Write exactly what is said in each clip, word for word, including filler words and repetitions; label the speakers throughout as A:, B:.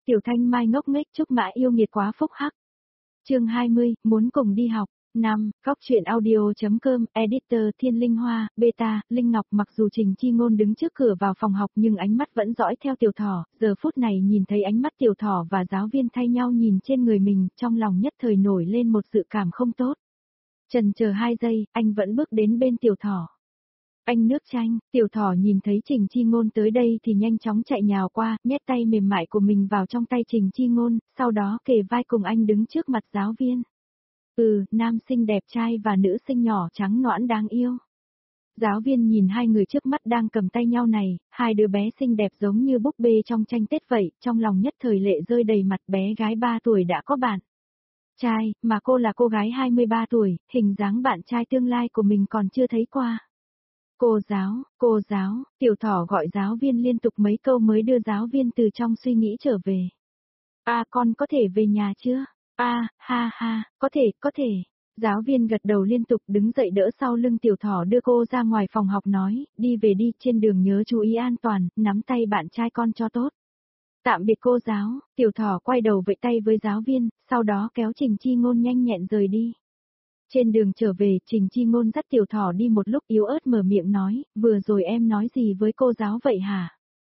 A: Tiểu Thanh Mai ngốc nghếch Trúc Mã yêu nghiệt quá phúc hắc. Chương hai mươi, muốn cùng đi học. năm. Góc truyện audio.com, editor Thiên Linh Hoa, beta, Linh Ngọc. Mặc dù Trình Chi Ngôn đứng trước cửa vào phòng học nhưng ánh mắt vẫn dõi theo Tiểu Thỏ, giờ phút này nhìn thấy ánh mắt Tiểu Thỏ và giáo viên thay nhau nhìn trên người mình, trong lòng nhất thời nổi lên một dự cảm không tốt. Chần chờ hai giây, anh vẫn bước đến bên Tiểu Thỏ. Anh nước chanh, Tiểu Thỏ nhìn thấy Trình Chi Ngôn tới đây thì nhanh chóng chạy nhào qua, nhét tay mềm mại của mình vào trong tay Trình Chi Ngôn, sau đó kề vai cùng anh đứng trước mặt giáo viên. Ừ, nam sinh đẹp trai và nữ sinh nhỏ trắng nõn đáng yêu. Giáo viên nhìn hai người trước mắt đang cầm tay nhau này, hai đứa bé xinh đẹp giống như búp bê trong tranh Tết vậy, trong lòng nhất thời lệ rơi đầy mặt. Bé gái ba tuổi đã có bạn trai, mà cô là cô gái hai mươi ba tuổi, hình dáng bạn trai tương lai của mình còn chưa thấy qua. Cô giáo, cô giáo, Tiểu Thỏ gọi giáo viên liên tục mấy câu mới đưa giáo viên từ trong suy nghĩ trở về. À, con có thể về nhà chưa? À, ha ha, có thể, có thể. Giáo viên gật đầu liên tục đứng dậy đỡ sau lưng Tiểu Thỏ đưa cô ra ngoài phòng học nói, đi về đi, trên đường nhớ chú ý an toàn, nắm tay bạn trai con cho tốt. Tạm biệt cô giáo, Tiểu Thỏ quay đầu vẫy tay với giáo viên, sau đó kéo Trình Chi Ngôn nhanh nhẹn rời đi. Trên đường trở về, Trình Chi Ngôn dắt Tiểu Thỏ đi một lúc yếu ớt mở miệng nói, vừa rồi em nói gì với cô giáo vậy hả?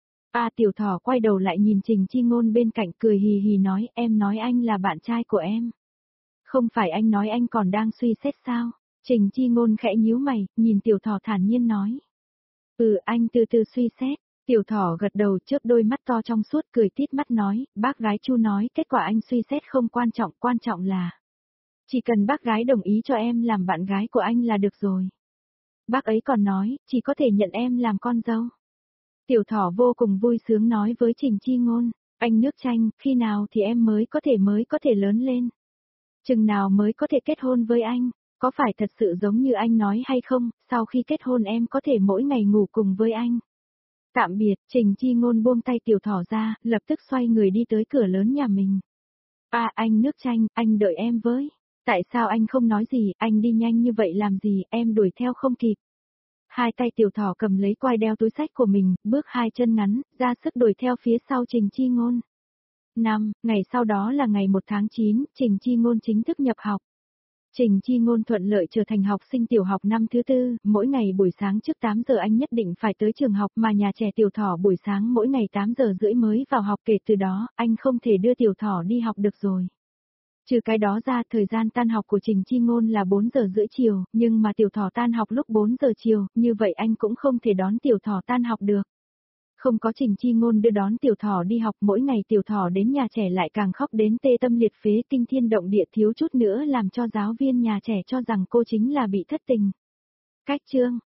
A: À, Tiểu Thỏ quay đầu lại nhìn Trình Chi Ngôn bên cạnh cười hì hì nói, em nói anh là bạn trai của em. Không phải anh nói anh còn đang suy xét sao? Trình Chi Ngôn khẽ nhíu mày, nhìn Tiểu Thỏ thản nhiên nói. Ừ, anh từ từ suy xét. Tiểu Thỏ gật đầu chớp đôi mắt to trong suốt cười tít mắt nói, bác gái Chu nói kết quả anh suy xét không quan trọng, quan trọng là chỉ cần bác gái đồng ý cho em làm bạn gái của anh là được rồi. Bác ấy còn nói, chỉ có thể nhận em làm con dâu. Tiểu Thỏ vô cùng vui sướng nói với Trình Chi Ngôn, anh nước chanh, khi nào thì em mới có thể mới có thể lớn lên? Chừng nào mới có thể kết hôn với anh? Có phải thật sự giống như anh nói hay không, sau khi kết hôn em có thể mỗi ngày ngủ cùng với anh? Tạm biệt, Trình Chi Ngôn buông tay Tiểu Thỏ ra, lập tức xoay người đi tới cửa lớn nhà mình. À, anh nước chanh, anh đợi em với. Tại sao anh không nói gì, anh đi nhanh như vậy làm gì, em đuổi theo không kịp. Hai tay Tiểu Thỏ cầm lấy quai đeo túi xách của mình, bước hai chân ngắn, ra sức đuổi theo phía sau Trình Chi Ngôn. Năm, ngày sau đó là ngày một tháng chín, Trình Chi Ngôn chính thức nhập học. Trình Chi Ngôn thuận lợi trở thành học sinh tiểu học năm thứ tư, mỗi ngày buổi sáng trước tám giờ anh nhất định phải tới trường học mà nhà trẻ Tiểu Thỏ buổi sáng mỗi ngày tám giờ rưỡi mới vào học, kể từ đó, anh không thể đưa Tiểu Thỏ đi học được rồi. Trừ cái đó ra, thời gian tan học của Trình Chi Ngôn là bốn giờ rưỡi chiều, nhưng mà Tiểu Thỏ tan học lúc bốn giờ chiều, như vậy anh cũng không thể đón Tiểu Thỏ tan học được. Không có Trình Chi Ngôn đưa đón Tiểu Thỏ đi học, mỗi ngày Tiểu Thỏ đến nhà trẻ lại càng khóc đến tê tâm liệt phế, kinh thiên động địa, thiếu chút nữa làm cho giáo viên nhà trẻ cho rằng cô chính là bị thất tình. Cách chương